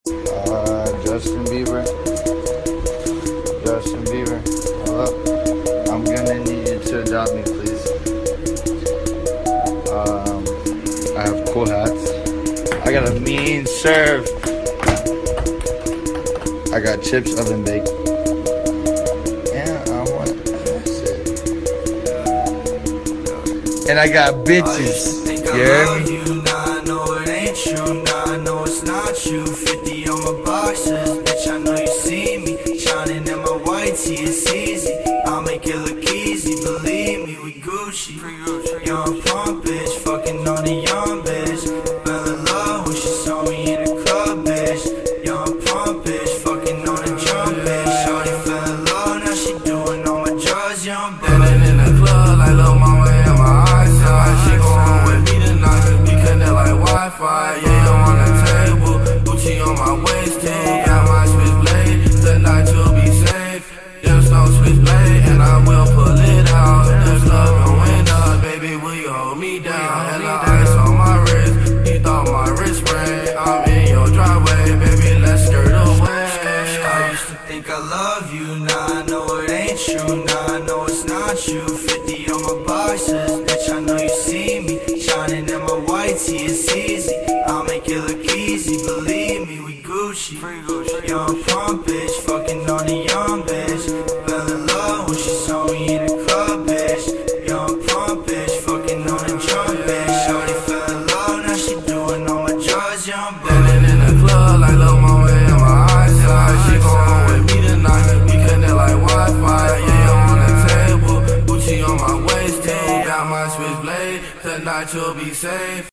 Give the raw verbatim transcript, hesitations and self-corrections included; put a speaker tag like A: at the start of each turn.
A: Uh, Justin Bieber. Justin Bieber. Hello. I'm gonna need you to adopt me, please. Um, I have cool hats. I got a mean serve. I got chips, oven baked. And I want that's it. And I got bitches. You hear me?
B: You, now I know it ain't true. Now I know it's not you. fifty on my boxes, bitch. I know you see me shining in my white tee. It's easy. I'll make it look easy. Believe me, we Gucci. Young pump bitch, fucking on a young bitch. Fell in love when she saw me in the club, bitch. Young pump bitch, fucking on a drum bitch. Shorty fell in love, now she doing all my drugs, young bitch.
C: Been in the club like Lil Mama in my eyesight. She gon' with me tonight. We connect like Wi-Fi. Yeah, you on the table. Gucci on my waist, yeah. Got my switchblade. The night you'll be safe. There's no switchblade, and I will pull it out. There's love going up, baby. Will you hold me down? And the ice on my wrist. You thought my wrist ring. I'm in your driveway, baby. Let's skirt away.
B: I used to think I love you, now I know it ain't true. Now I know it's not you. fifty on my boxes, bitch. I know you see me shining in my white tee. It's easy. I'll make it look easy. Believe me, we Gucci. Young pump bitch, fucking on a young bitch. Fell in love when she saw me in the club, bitch. Young pump bitch, fucking on a drum bitch. Shorty fell in love, now she doing all my drugs, young bitch.
C: Been in the club like Lil Mama in my eyesight. She gon' with me tonight. We connect like Wi-Fi. Yeah, you on the table. Gucci on my waist, yeah. Got my switchblade. Tonight you'll be safe.